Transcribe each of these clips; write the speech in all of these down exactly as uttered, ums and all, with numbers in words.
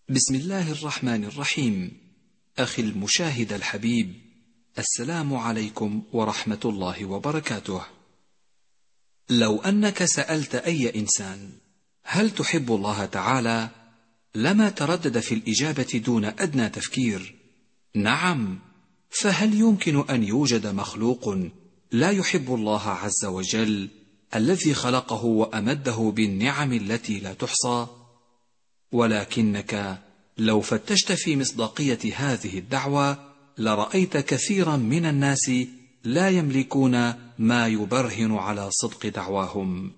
بسم الله الرحمن الرحيم. أخي المشاهد الحبيب، السلام عليكم ورحمة الله وبركاته. لو أنك سألت أي إنسان هل تحب الله تعالى لما تردد في الإجابة دون أدنى تفكير نعم. فهل يمكن أن يوجد مخلوق لا يحب الله عز وجل الذي خلقه وأمده بالنعم التي لا تحصى؟ ولكنك لو فتشت في مصداقية هذه الدعوة لرأيت كثيرا من الناس لا يملكون ما يبرهن على صدق دعواهم.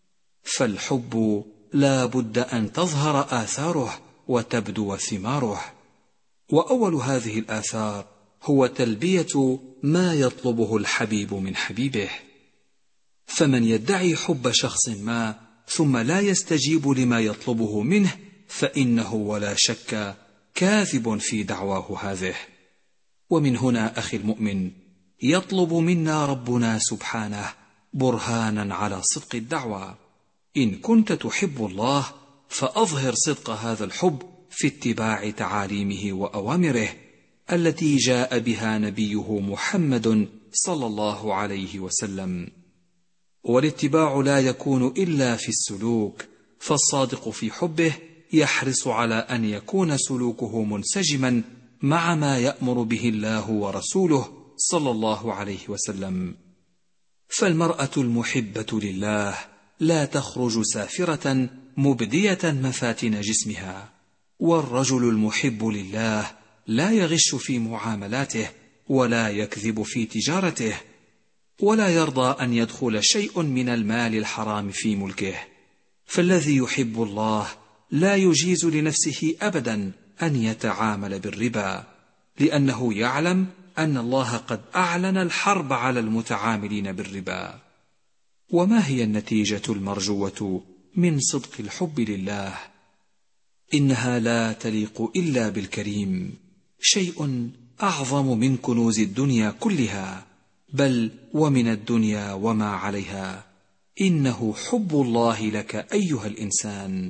فالحب لا بد أن تظهر آثاره وتبدو ثماره، وأول هذه الآثار هو تلبية ما يطلبه الحبيب من حبيبه. فمن يدعي حب شخص ما ثم لا يستجيب لما يطلبه منه فإنه ولا شك كاذب في دعواه هذه. ومن هنا أخي المؤمن يطلب منا ربنا سبحانه برهانا على صدق الدعوة. إن كنت تحب الله فأظهر صدق هذا الحب في اتباع تعاليمه وأوامره التي جاء بها نبيه محمد صلى الله عليه وسلم. والاتباع لا يكون إلا في السلوك، فالصادق في حبه يحرص على أن يكون سلوكه منسجما مع ما يأمر به الله ورسوله صلى الله عليه وسلم. فالمرأة المحبة لله لا تخرج سافرة مبدية مفاتن جسمها، والرجل المحب لله لا يغش في معاملاته ولا يكذب في تجارته، ولا يرضى أن يدخل شيء من المال الحرام في ملكه. فالذي يحب الله لا يجيز لنفسه أبدا أن يتعامل بالربا، لأنه يعلم أن الله قد أعلن الحرب على المتعاملين بالربا. وما هي النتيجة المرجوة من صدق الحب لله؟ إنها لا تليق إلا بالكريم، شيء أعظم من كنوز الدنيا كلها، بل ومن الدنيا وما عليها. إنه حب الله لك أيها الإنسان.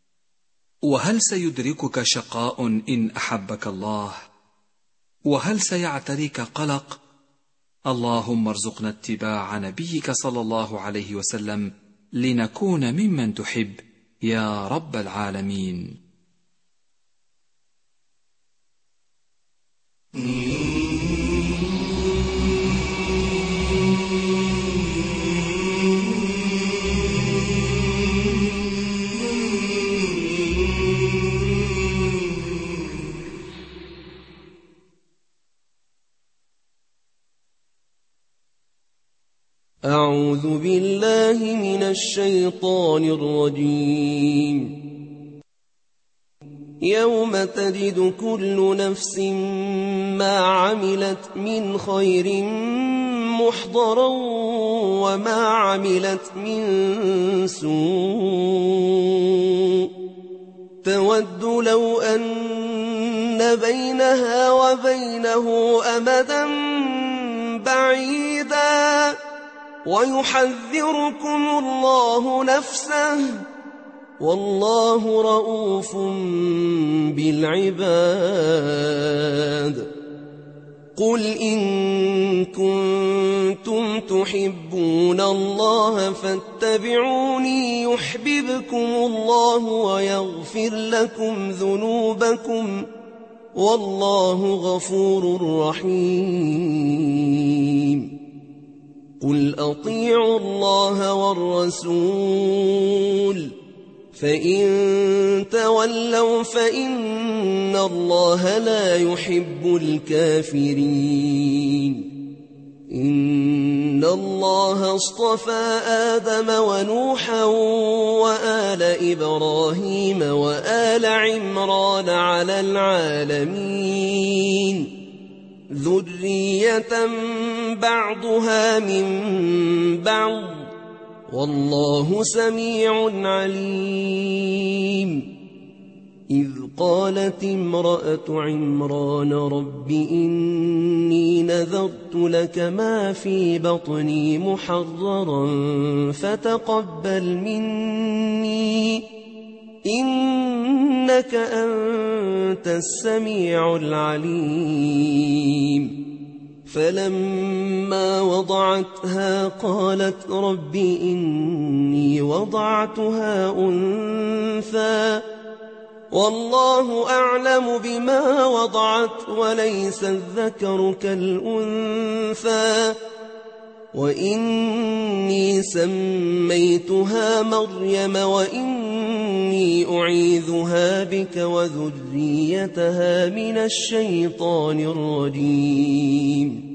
وهل سيدركك شقاء إن أحبك الله؟ وهل سيعتريك قلق؟ اللهم ارزقنا اتباع نبيك صلى الله عليه وسلم لنكون ممن تحب يا رب العالمين. أعوذ بالله من الشيطان الرجيم. يوم تجد كل نفس ما عملت من خير محضرا وما عملت من سوء تود لو أن بينها وبينه أمدا بعيدا ويحذركم الله نفسه والله رؤوف بالعباد. قل إن كنتم تحبون الله فاتبعوني يحببكم الله ويغفر لكم ذنوبكم والله غفور رحيم. قل أطيعوا الله والرسول فإن تولوا فإن الله لا يحب الكافرين. إن الله اصطفى آدم ونوحا وآل إبراهيم وآل عمران على العالمين ذرية بعضها من بعض والله سميع عليم. إذ قالت امرأة عمران رب إني نذرت لك ما في بطني محررا فتقبل مني إن إنك أنت السميع العليم. فلما وضعتها قالت رب إني وضعتها أنثى والله أعلم بما وضعت وليس الذكر كالأنثى وإني سميتها مريم وإني أعيذها بك وذريتها من الشيطان الرجيم.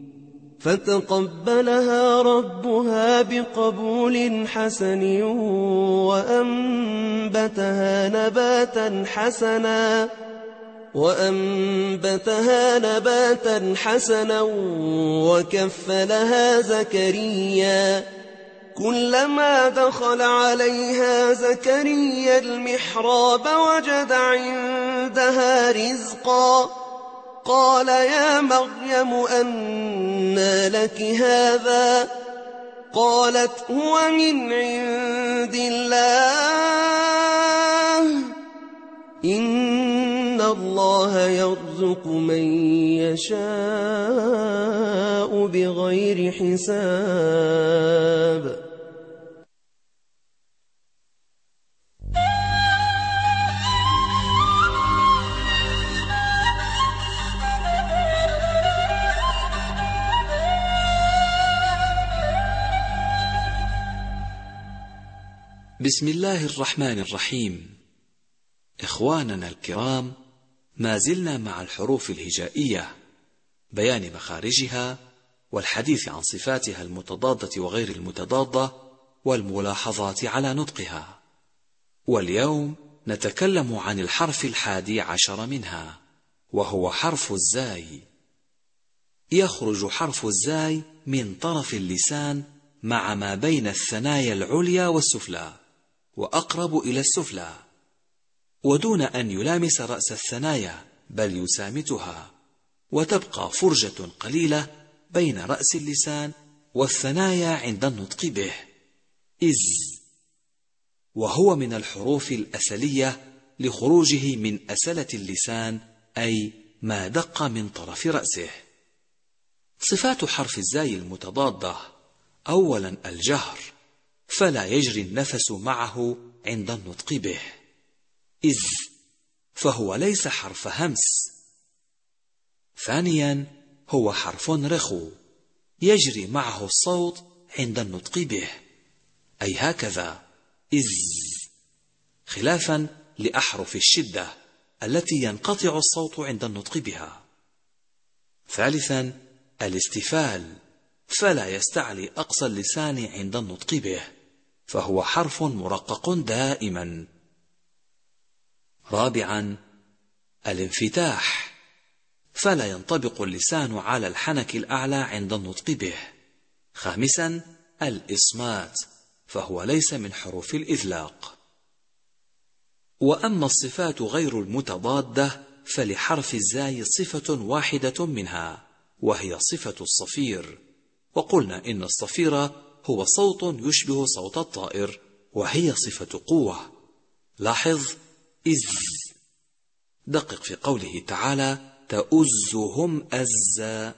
فتقبلها ربها بقبول حسن وأنبتها نباتا حسنا وأنبتها نباتا حسنا وكفلها زكريا كلما دخل عليها زكريا المحراب وجد عندها رزقا قال يا مريم أنى لك هذا قالت هو من عند الله إن الله يرزق من يشاء بغير حساب. بسم الله الرحمن الرحيم. إخواننا الكرام، ما زلنا مع الحروف الهجائية، بيان مخارجها والحديث عن صفاتها المتضادة وغير المتضادة والملاحظات على نطقها. واليوم نتكلم عن الحرف الحادي عشر منها، وهو حرف الزاي. يخرج حرف الزاي من طرف اللسان مع ما بين الثنايا العليا والسفلى، وأقرب إلى السفلى، ودون أن يلامس رأس الثنايا بل يسامتها، وتبقى فرجة قليلة بين رأس اللسان والثنايا عند النطق به. إز، وهو من الحروف الأسلية لخروجه من أسلة اللسان، أي ما دق من طرف رأسه. صفات حرف الزاي المتضادة: أولا الجهر، فلا يجري النفس معه عند النطق به. إذ، فهو ليس حرف همس. ثانيا هو حرف رخو، يجري معه الصوت عند النطق به، أي هكذا إذ، خلافا لأحرف الشدة التي ينقطع الصوت عند النطق بها. ثالثا الاستفال، فلا يستعلي أقصى اللسان عند النطق به، فهو حرف مرقق دائما. رابعا الانفتاح، فلا ينطبق اللسان على الحنك الأعلى عند النطق به. خامسا الإصمات، فهو ليس من حروف الإذلاق. وأما الصفات غير المتضادة فلحرف الزاي صفة واحدة منها، وهي صفة الصفير. وقلنا إن الصفير هو صوت يشبه صوت الطائر، وهي صفة قوة. لاحظ إذ، دقق في قوله تعالى تؤزهم أزا.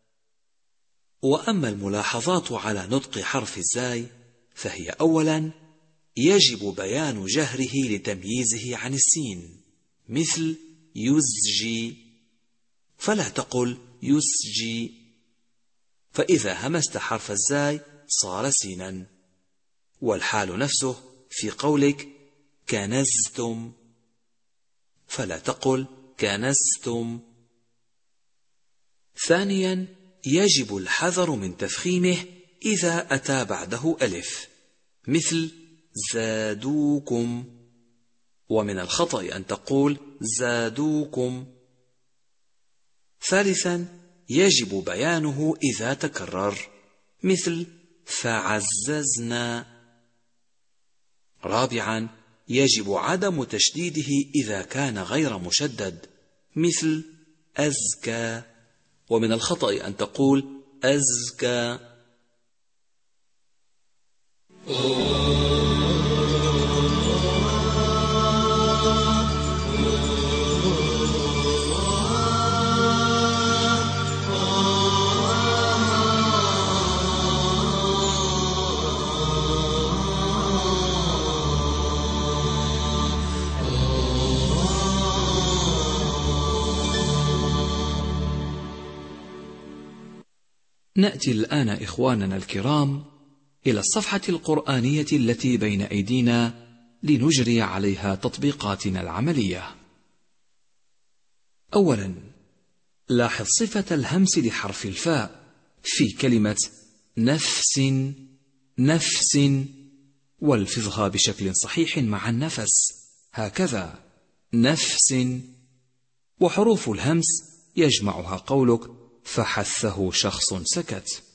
وأما الملاحظات على نطق حرف الزاي فهي: أولا يجب بيان جهره لتمييزه عن السين، مثل يزجي، فلا تقل يسجي، فإذا همست حرف الزاي صار سينا. والحال نفسه في قولك كنزتم، فلا تقل كنزتم. ثانيا يجب الحذر من تفخيمه إذا أتى بعده ألف، مثل زادوكم، ومن الخطأ أن تقول زادوكم. ثالثا يجب بيانه إذا تكرر، مثل فعززنا. رابعا يجب عدم تشديده إذا كان غير مشدد، مثل أزكى، ومن الخطأ أن تقول أزكى. نأتي الآن إخواننا الكرام إلى الصفحة القرآنية التي بين أيدينا لنجري عليها تطبيقاتنا العملية. أولا، لاحظ صفة الهمس لحرف الفاء في كلمة نفس نفس، والفظها بشكل صحيح مع النفس، هكذا نفس. وحروف الهمس يجمعها قولك فحثه شخص سكت.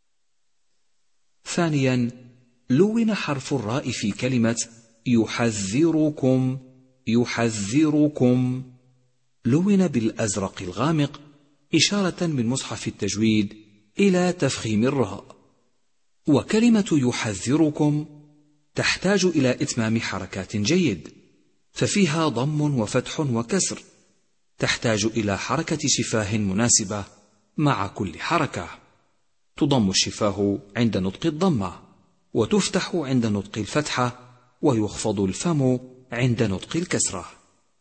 ثانيا، لون حرف الراء في كلمة يحذركم يحذركم، لون بالأزرق الغامق إشارة من مصحف التجويد إلى تفخيم الراء. وكلمة يحذركم تحتاج إلى إتمام حركات جيد، ففيها ضم وفتح وكسر، تحتاج إلى حركة شفاه مناسبة مع كل حركة. تضم الشفاه عند نطق الضمة، وتفتح عند نطق الفتحة، ويخفض الفم عند نطق الكسرة.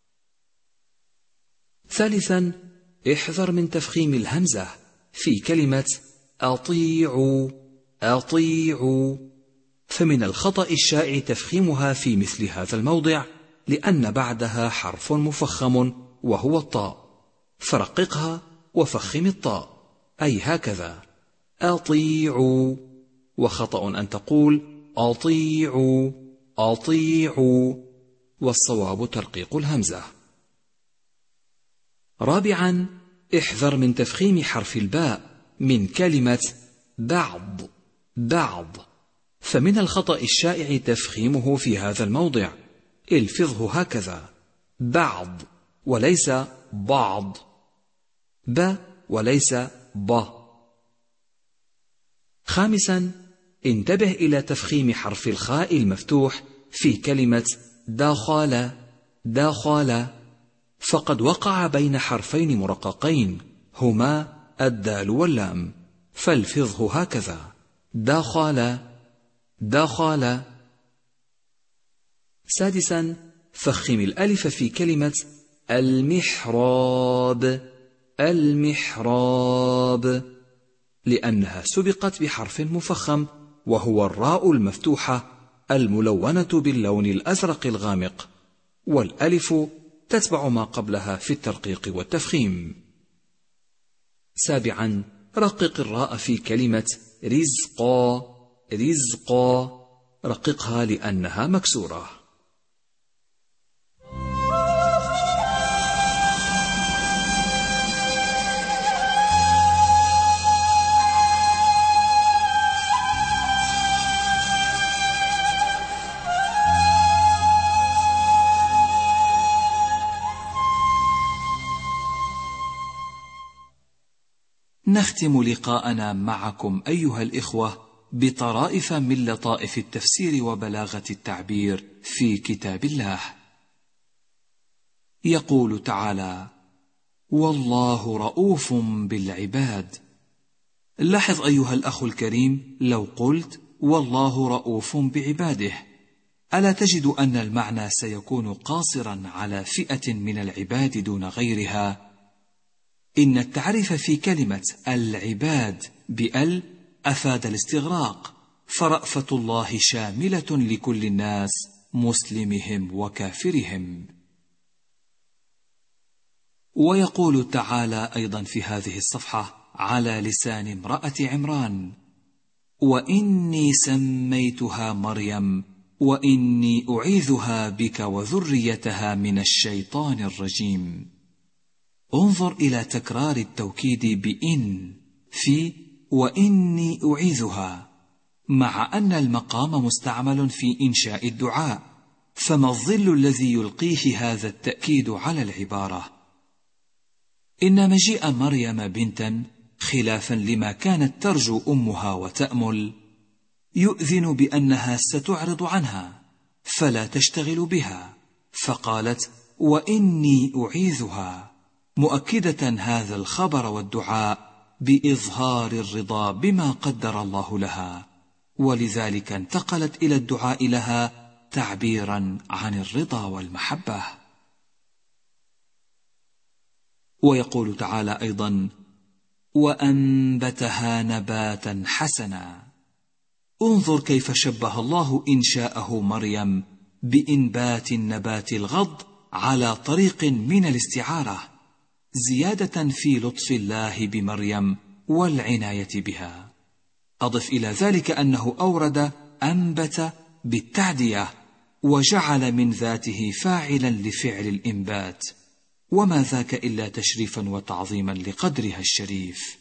ثالثا، احذر من تفخيم الهمزة في كلمة أطيعوا أطيعوا، فمن الخطأ الشائع تفخيمها في مثل هذا الموضع، لأن بعدها حرف مفخم وهو الطاء، فرققها وفخم الطاء، أي هكذا أطيعوا. وخطأ أن تقول أطيعوا أطيعوا، والصواب ترقيق الهمزة. رابعا، احذر من تفخيم حرف الباء من كلمة بعض بعض، فمن الخطأ الشائع تفخيمه في هذا الموضع، الفظه هكذا بعض وليس بعض، ب وليس ب. خامسا، انتبه إلى تفخيم حرف الخاء المفتوح في كلمة دخل دخل، فقد وقع بين حرفين مرققين هما الدال واللام، فالفظه هكذا دخل دخل. سادسا، فخم الألف في كلمة المحراب المحراب، لأنها سبقت بحرف مفخم وهو الراء المفتوحة الملونة باللون الأزرق الغامق، والألف تتبع ما قبلها في الترقيق والتفخيم. سابعا، رقق الراء في كلمة رزقا رزقا، رققها لأنها مكسورة. نختم لقاءنا معكم أيها الإخوة بطرائف من لطائف التفسير وبلاغة التعبير في كتاب الله. يقول تعالى: والله رؤوف بالعباد. لاحظ أيها الأخ الكريم لو قلت والله رؤوف بعباده، ألا تجد أن المعنى سيكون قاصرا على فئة من العباد دون غيرها؟ إن التعريف في كلمة العباد بأل أفاد الاستغراق، فرأفة الله شاملة لكل الناس مسلمهم وكافرهم. ويقول تعالى أيضا في هذه الصفحة على لسان امرأة عمران: وإني سميتها مريم وإني أعيذها بك وذريتها من الشيطان الرجيم. انظر إلى تكرار التوكيد بإن في وإني أعيذها، مع أن المقام مستعمل في إنشاء الدعاء، فما الظل الذي يلقيه هذا التأكيد على العبارة؟ إن مجيء مريم بنتا خلافا لما كانت ترجو أمها وتأمل يؤذن بأنها ستعرض عنها فلا تشتغل بها، فقالت وإني أعيذها، مؤكدة هذا الخبر والدعاء بإظهار الرضا بما قدر الله لها، ولذلك انتقلت إلى الدعاء لها تعبيرا عن الرضا والمحبة. ويقول تعالى أيضا: وأنبتها نباتا حسنا. انظر كيف شبه الله إنشاءه مريم بإنبات النبات الغض على طريق من الاستعارة، زيادة في لطف الله بمريم والعناية بها. أضف إلى ذلك أنه أورد أنبت بالتعدية، وجعل من ذاته فاعلا لفعل الإنبات، وما ذاك إلا تشريفا وتعظيما لقدرها الشريف.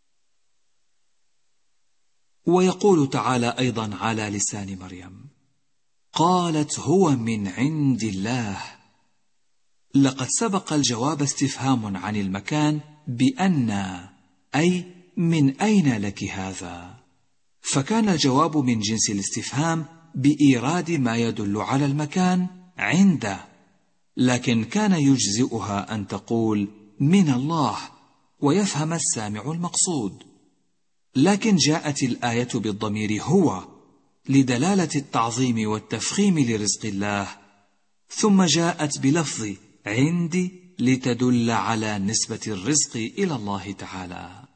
ويقول تعالى أيضا على لسان مريم: قالت هو من عند الله. لقد سبق الجواب استفهام عن المكان بأن، أي من أين لك هذا؟ فكان الجواب من جنس الاستفهام بإيراد ما يدل على المكان عنده، لكن كان يجزئها أن تقول من الله ويفهم السامع المقصود. لكن جاءت الآية بالضمير هو لدلالة التعظيم والتفخيم لرزق الله، ثم جاءت بلفظ عندي لتدل على نسبة الرزق إلى الله تعالى.